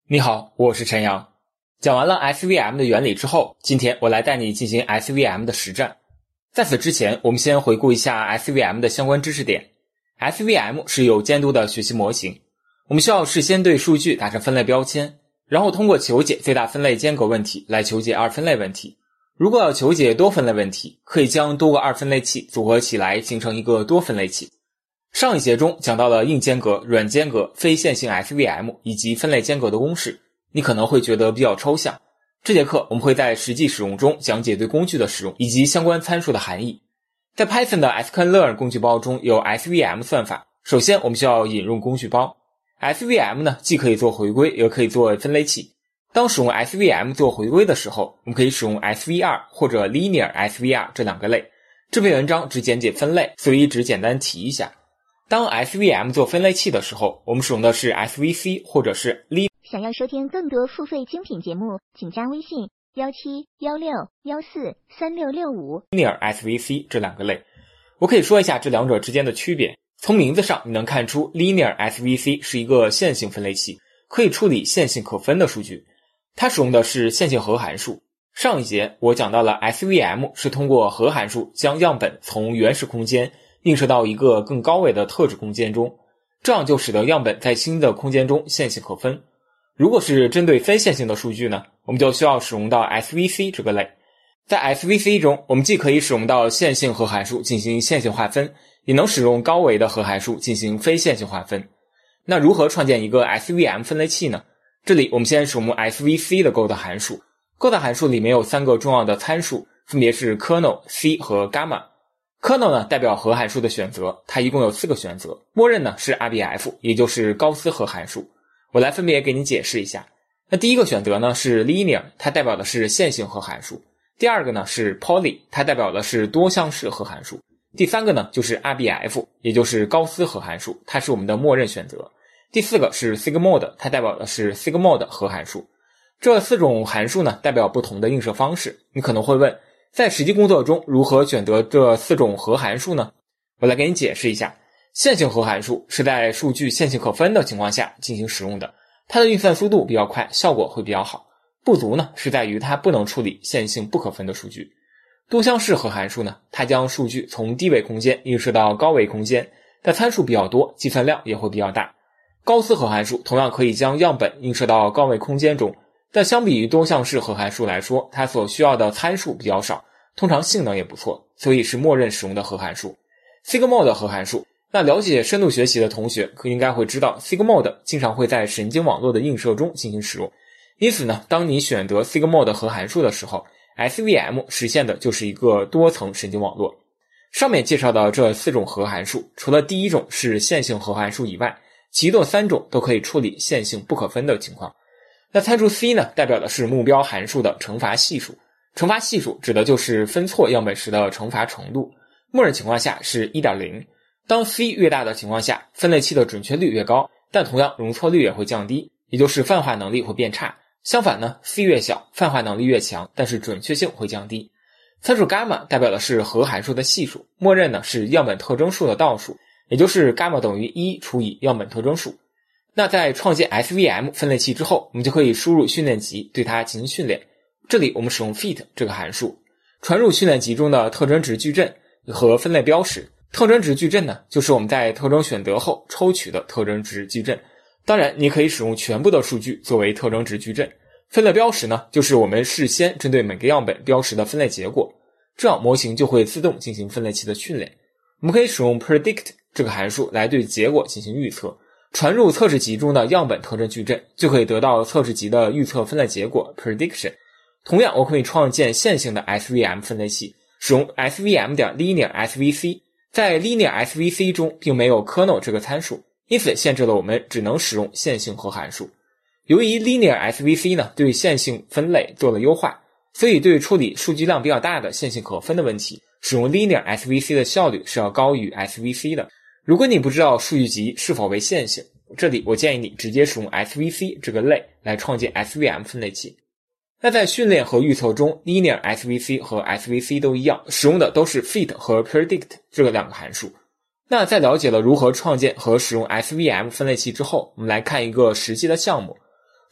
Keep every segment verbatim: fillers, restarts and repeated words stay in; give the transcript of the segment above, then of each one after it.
你好，我是陈阳。讲完了 S V M 的原理之后，今天我来带你进行 S V M 的实战。在此之前，我们先回顾一下 S V M 的相关知识点。S V M 是有监督的学习模型，我们需要事先对数据打上分类标签，然后通过求解最大分类间隔问题来求解二分类问题。如果要求解多分类问题，可以将多个二分类器组合起来形成一个多分类器。上一节中讲到了硬间隔、软间隔、非线性 S V M 以及分类间隔的公式，你可能会觉得比较抽象。这节课我们会在实际使用中讲解对工具的使用以及相关参数的含义。在 Python 的 sklearn 工具包中有 S V M 算法，首先我们需要引入工具包。S V M 呢，既可以做回归，也可以做分类器。当使用 S V M 做回归的时候，我们可以使用 S V R 或者 Linear S V R 这两个类。这篇文章只简解分类，所以只简单提一下。当 S V M 做分类器的时候，我们使用的是 S V C 或者是 Linear。 想要收听更多付费精品节目，请加微信一七一六一四三六六五 Linear S V C 这两个类。我可以说一下这两者之间的区别。从名字上你能看出 Linear S V C 是一个线性分类器，可以处理线性可分的数据。它使用的是线性和函数。上一节我讲到了 S V M 是通过和函数将样本从原始空间映射到一个更高维的特质空间中，这样就使得样本在新的空间中线性可分。如果是针对非线性的数据呢，我们就需要使用到 S V C 这个类。在 S V C 中，我们既可以使用到线性和函数进行线性划分，也能使用高维的和函数进行非线性划分。那如何创建一个 S V M 分类器呢？这里我们先使用 S V C 的 Go 的函数。Go 的函数里面有三个重要的参数，分别是 kernel、C 和 gamma。kernel 呢代表和函数的选择，它一共有四个选择，默认呢是 R B F， 也就是高斯和函数。我来分别给你解释一下。那第一个选择呢是 linear， 它代表的是线性和函数。第二个呢是 poly， 它代表的是多项式和函数。第三个呢就是 R B F， 也就是高斯和函数，它是我们的默认选择。第四个是 sigmod， 它代表的是 sigmod 和函数。这四种函数呢代表不同的映射方式。你可能会问，在实际工作中如何选择这四种和函数呢？我来给你解释一下。线性和函数是在数据线性可分的情况下进行使用的，它的运算速度比较快，效果会比较好。不足呢是在于它不能处理线性不可分的数据。多项式和函数呢，它将数据从低维空间映射到高维空间，但参数比较多，计算量也会比较大。高斯和函数同样可以将样本映射到高维空间中，但相比于多项式和函数来说，它所需要的参数比较少，通常性能也不错，所以是默认使用的和函数。sigmod 和函数，那了解深度学习的同学应该会知道 sigmod 经常会在神经网络的映射中进行使用。因此呢，当你选择 sigmod 和函数的时候， S V M 实现的就是一个多层神经网络。上面介绍的这四种和函数，除了第一种是线性和函数以外，其余的三种都可以处理线性不可分的情况。那参数 C 呢，代表的是目标函数的乘罚系数。乘罚系数指的就是分错样本时的乘罚程度，默认情况下是 一点零。当 C 越大的情况下，分类器的准确率越高，但同样容错率也会降低，也就是泛化能力会变差。相反呢 ，C 越小，泛化能力越强，但是准确性会降低。参数 gamma 代表的是和函数的系数，默认呢是样本特征数的倒数，也就是 gamma 等于一除以样本特征数。那在创建 S V M 分类器之后，我们就可以输入训练集对它进行训练。这里我们使用 fit 这个函数，传入训练集中的特征值矩阵和分类标识。特征值矩阵呢，就是我们在特征选择后抽取的特征值矩阵。当然你可以使用全部的数据作为特征值矩阵。分类标识呢，就是我们事先针对每个样本标识的分类结果，这样模型就会自动进行分类器的训练。我们可以使用 predict 这个函数来对结果进行预测，传入测试集中的样本特征矩阵，就可以得到测试集的预测分类结果 prediction。 同样我可以创建线性的 S V M 分类器，使用 S V M 点 linear S V C。 在 linear S V C 中并没有 kernel 这个参数，因此限制了我们只能使用线性和函数。由于 linear S V C 呢对线性分类做了优化，所以对处理数据量比较大的线性可分的问题，使用 linear S V C 的效率是要高于 S V C 的。如果你不知道数据集是否为线性，这里我建议你直接使用 S V C 这个类来创建 S V M 分类器。那在训练和预测中， linear S V C 和 S V C 都一样，使用的都是 fit 和 predict 这个两个函数。那在了解了如何创建和使用 S V M 分类器之后，我们来看一个实际的项目。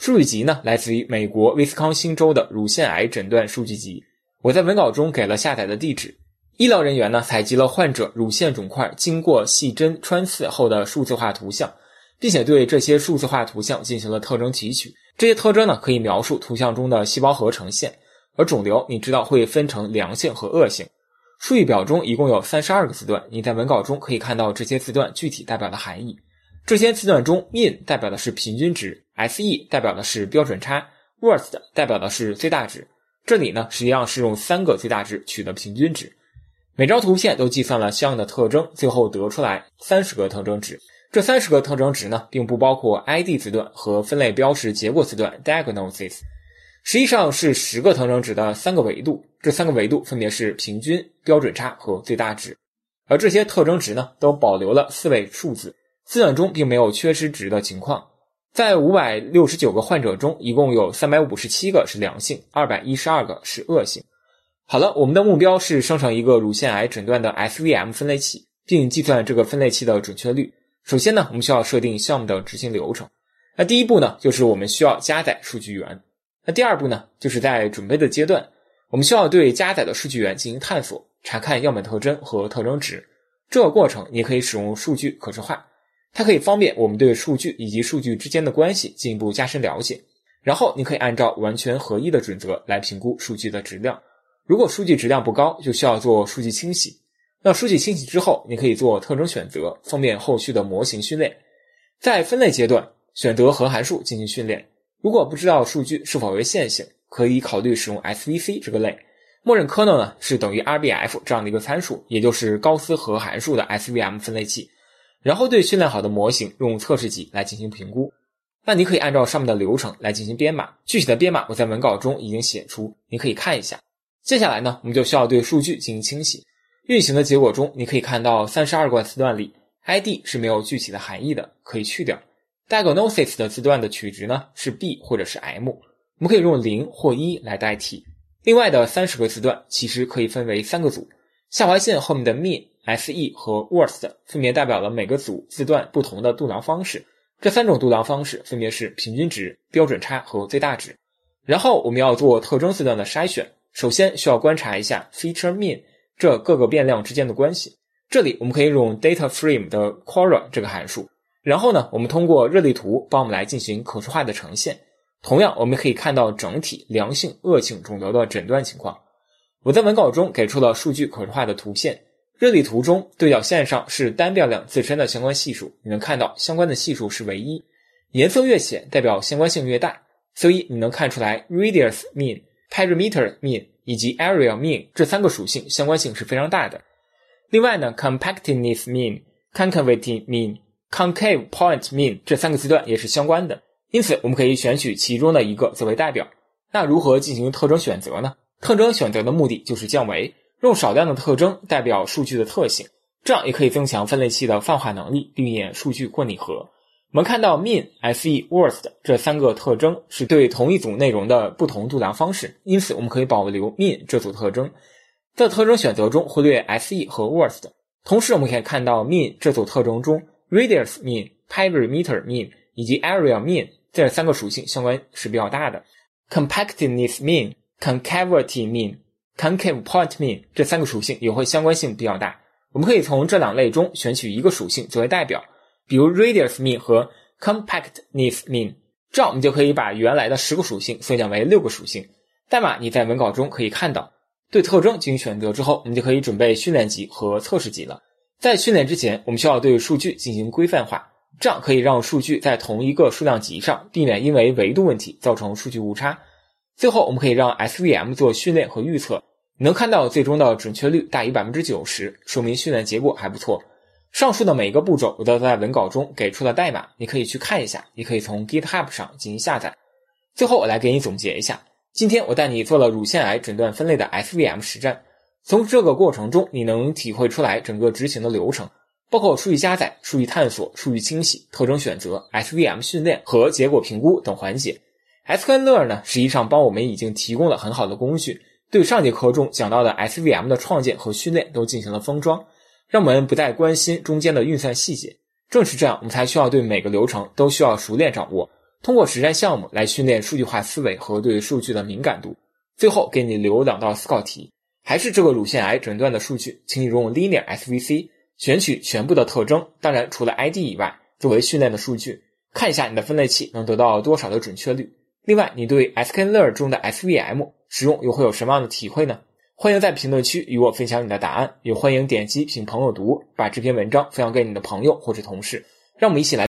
数据集呢来自于美国威斯康星州的乳腺癌诊断数据集，我在文稿中给了下载的地址。医疗人员呢采集了患者乳腺肿块经过细针穿刺后的数字化图像，并且对这些数字化图像进行了特征提取。这些特征呢可以描述图像中的细胞核呈现，而肿瘤你知道会分成良性和恶性。数据表中一共有三十二个字段，你在文稿中可以看到这些字段具体代表的含义。这些字段中 mean 代表的是平均值， S E 代表的是标准差， worst 代表的是最大值。这里呢实际上是用三个最大值取的平均值。每张图片都计算了相应的特征，最后得出来三十个特征值。这三十个特征值呢并不包括 I D 字段和分类标识结果字段 diagnosis， 实际上是十个特征值的三个维度，这三个维度分别是平均、标准差和最大值。而这些特征值呢都保留了四位数字，字段中并没有缺失值的情况。在五百六十九个患者中，一共有三百五十七个是良性，二百一十二个是恶性。好了，我们的目标是生成一个乳腺癌诊断的 S V M 分类器，并计算这个分类器的准确率。首先呢，我们需要设定项目的执行流程。那第一步呢，就是我们需要加载数据源。那第二步呢，就是在准备的阶段，我们需要对加载的数据源进行探索，查看样本特征和特征值。这个过程你可以使用数据可视化，它可以方便我们对数据以及数据之间的关系进一步加深了解。然后你可以按照完全合一的准则来评估数据的质量。如果数据质量不高，就需要做数据清洗。那数据清洗之后，你可以做特征选择，方便后续的模型训练。在分类阶段，选择核函数进行训练。如果不知道数据是否为线性，可以考虑使用 S V C 这个类。默认 kernel 呢是等于 R B F 这样的一个参数，也就是高斯核函数的 S V M 分类器。然后对训练好的模型用测试集来进行评估。那你可以按照上面的流程来进行编码，具体的编码我在文稿中已经写出，你可以看一下。接下来呢，我们就需要对数据进行清洗。运行的结果中，你可以看到三十二个字段里 I D 是没有具体的含义的，可以去掉。Diagnosis 的字段的取值呢是 B 或者是 M， 我们可以用零或一来代替。另外的三十个字段其实可以分为三个组，下划线后面的 mean、S E 和 worst 分别代表了每个组字段不同的度量方式。这三种度量方式分别是平均值、标准差和最大值。然后我们要做特征字段的筛选，首先需要观察一下 feature mean 这各个变量之间的关系。这里我们可以用 dataframe 的 quora 这个函数。然后呢，我们通过热力图帮我们来进行可视化的呈现。同样，我们可以看到整体良性、恶性肿瘤的诊断情况。我在文稿中给出了数据可视化的图片。热力图中对角线上是单变量自身的相关系数，你能看到相关的系数是为一，颜色越浅代表相关性越大，所以你能看出来 radius mean、perimeter mean 以及 area mean 这三个属性相关性是非常大的。另外呢 compactness mean、concavity mean、concave point mean 这三个字段也是相关的，因此我们可以选取其中的一个作为代表。那如何进行特征选择呢？特征选择的目的就是降维，用少量的特征代表数据的特性，这样也可以增强分类器的泛化能力，避免数据过拟合。我们看到 mean、S E、worst 这三个特征是对同一组内容的不同度量方式，因此我们可以保留 mean 这组特征，在特征选择中忽略 S E 和 worst。 同时我们可以看到 mean 这组特征中 radius mean、perimeter mean 以及 area mean 这三个属性相关是比较大的。 compactness mean、concavity mean、concave point mean 这三个属性也会相关性比较大，我们可以从这两类中选取一个属性作为代表，比如 radius mean 和 compactness mean， 这样我们就可以把原来的十个属性缩减为六个属性。代码你在文稿中可以看到。对特征进行选择之后，我们就可以准备训练集和测试集了。在训练之前，我们需要对数据进行规范化，这样可以让数据在同一个数量级上，避免因为维度问题造成数据误差。最后我们可以让 S V M 做训练和预测，你能看到最终的准确率大于 百分之九十， 说明训练结果还不错。上述的每一个步骤我都在文稿中给出了代码，你可以去看一下，也可以从 GitHub 上进行下载。最后我来给你总结一下，今天我带你做了乳腺癌诊断分类的 S V M 实战，从这个过程中你能体会出来整个执行的流程，包括数据加载、数据探索、数据清洗、特征选择、S V M 训练和结果评估等环节。sklearn 呢，实际上帮我们已经提供了很好的工具，对上节课中讲到的 S V M 的创建和训练都进行了封装，让我们不再关心中间的运算细节。正是这样，我们才需要对每个流程都需要熟练掌握， 通过实战项目来训练数据化思维和对数据的敏感度。最后给你留两道思考题，还是这个乳腺癌诊断的数据，请你用 Linear S V C 选取全部的特征，当然除了 I D 以外，作为训练的数据，看一下你的分类器能得到多少的准确率。另外，你对 sklearn 中的 S V M 使用又会有什么样的体会呢？欢迎在评论区与我分享你的答案，也欢迎点击请朋友读，把这篇文章分享给你的朋友或者同事，让我们一起来